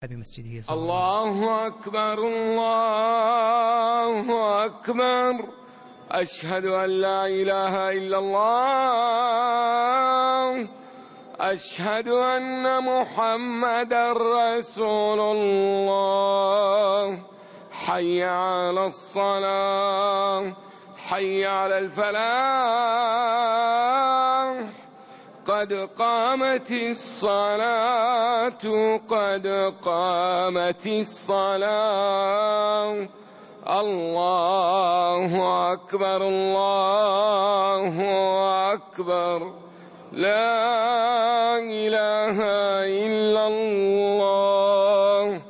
بمسجده صلى الله أكبر الله أكبر. أشهد أن لا إله إلا الله. أشهد أن محمدا رسول الله. حي على الصلاة، حي على الفلاح، قد قامت الصلاة، قد قامت الصلاة. الله أكبر الله أكبر. لا إله إلا الله.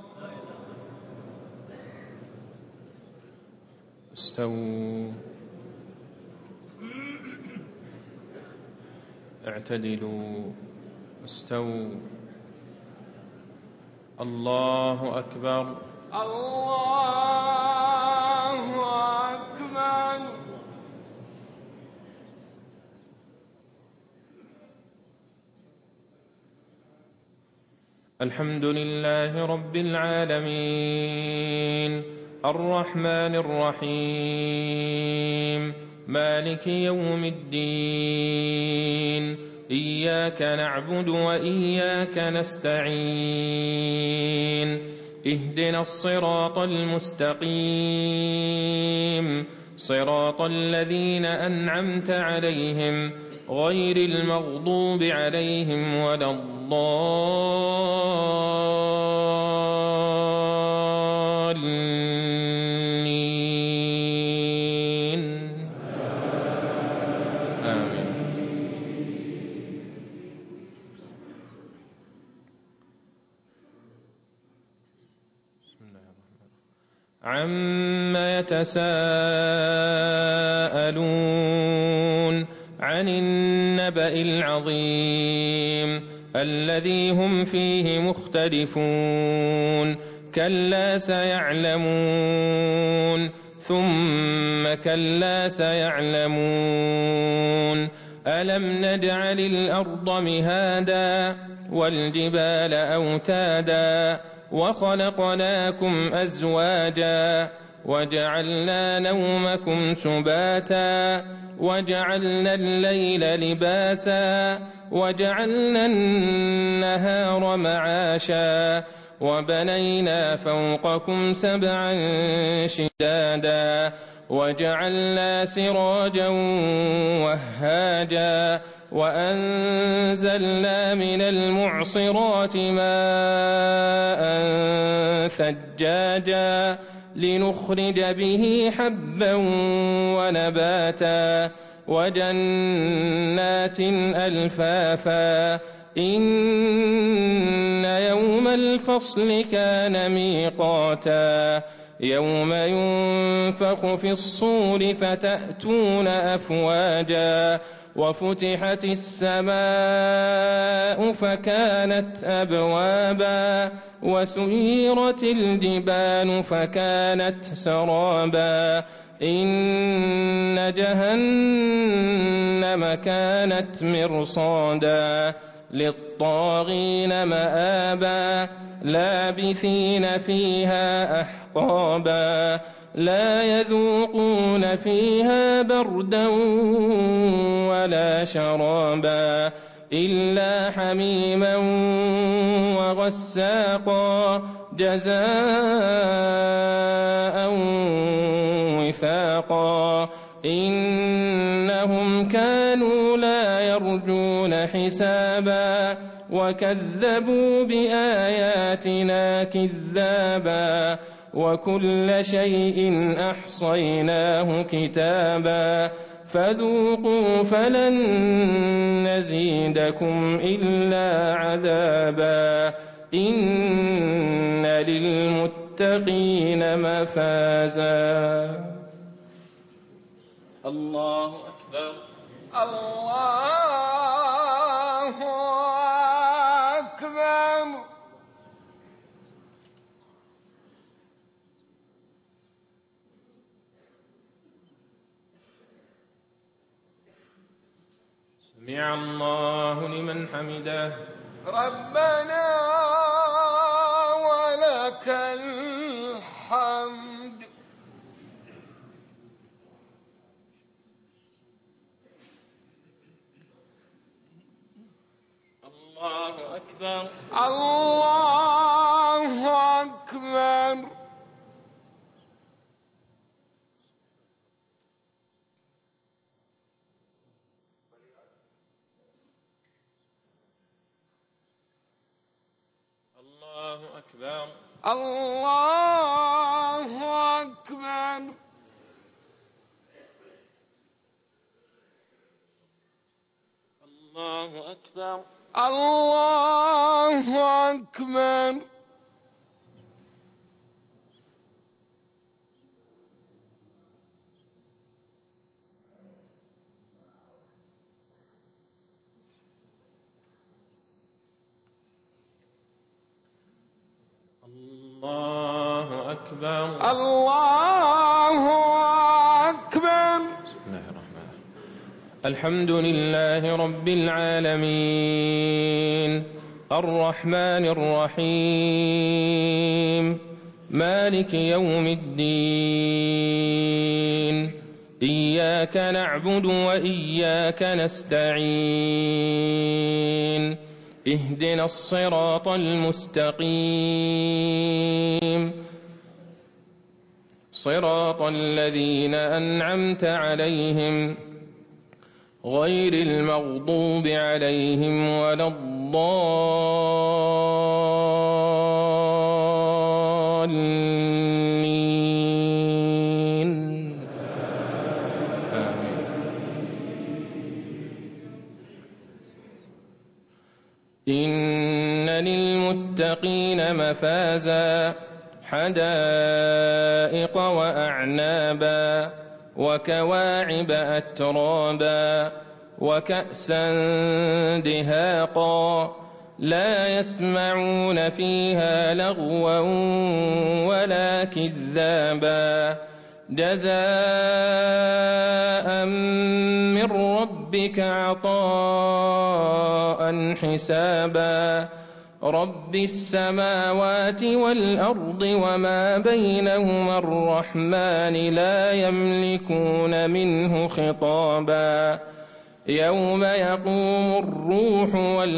استووا، اعتدلوا، استووا. الله أكبر الله أكبر. الحمد لله رب العالمين، الرحمن الرحيم، مالك يوم الدين. إياك نعبد وإياك نستعين. اهدنا الصراط المستقيم، صراط الذين أنعمت عليهم غير المغضوب عليهم ولا الضالين. آمين. بسم الله الرحمن الرحيم. عما يتساءلون عن النبأ العظيم الذي هم فيه مختلفون. كلا سيعلمون، ثم كلا سيعلمون. ألم نجعل الأرض مهادا والجبال أوتادا وخلقناكم أزواجا وجعلنا نومكم سباتا وجعلنا الليل لباسا وجعلنا النهار معاشا وبنينا فوقكم سبعا شدادا وجعلنا سراجا وهاجا وأنزلنا من المعصرات ماء ثجاجا لنخرج به حبا ونباتا وجنات ألفافا. إن يوم الفصل كان ميقاتا. يوم ينفخ في الصور فتأتون أفواجا وفتحت السماء فكانت أبوابا وسيرت الجبال فكانت سرابا. إن جهنم كانت مرصادا للطاغين مآبا لابثين فيها أحقابا لا يذوقون فيها بردا ولا شرابا إلا حميما وغساقا جزاء وفاقا. إنهم كانوا لا يرجون حسابا وكذبوا بآياتنا كذابا وكل شيء أحصيناه كتابا فذوقوا فلن نزيدكم إلا عذابا. إن للمتقين مفازا. الله أكبر الله أكبر. سمع الله لمن حمده. ربنا لك الحمد. الله أكبر. الله أكبر. الله أكبر. الله أكبر. الله أكبر. الله أكبر. الله أكبر. الله أكبر. بسم الله الرحمن الرحيم. الحمد لله رب العالمين الرحمن الرحيم مالك يوم الدين إياك نعبد وإياك نستعين اهدنا الصراط المستقيم صراط الذين أنعمت عليهم غير المغضوب عليهم ولا الضالين. إن للمتقين مفازا حدائق وأعنابا وكواعب أترابا وكأسا دهاقا لا يسمعون فيها لغوا ولا كذابا جزاء من ربك عطاء حسابا رب السماوات والأرض وما بينهما الرحمن لا يملكون منه خطابا يوم يقوم الروح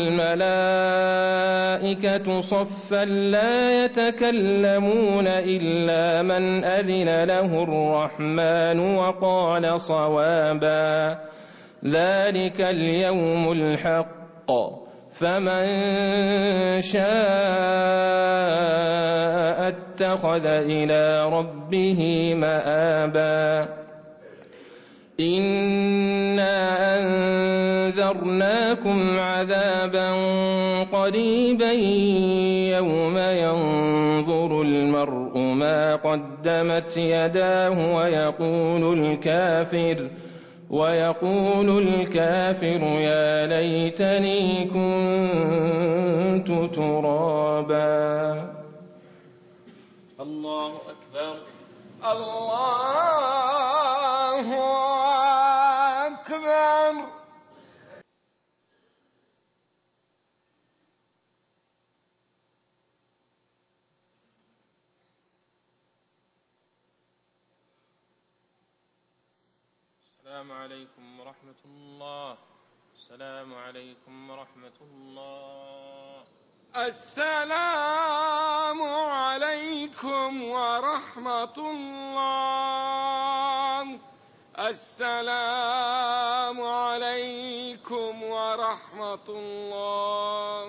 والملائكة صفا لا يتكلمون إلا من أذن له الرحمن وقال صوابا ذلك اليوم الحق فمن شاء اتخذ إلى ربه مآبا إنا أنذرناكم عذابا قريبا يوم ينظر المرء ما قدمت يداه ويقول الكافر يا ليتني كنت ترابا. الله أكبر. الله أكبر. السلام عليكم ورحمة الله. السلام عليكم ورحمة الله. السلام عليكم ورحمة الله. السلام عليكم ورحمة الله.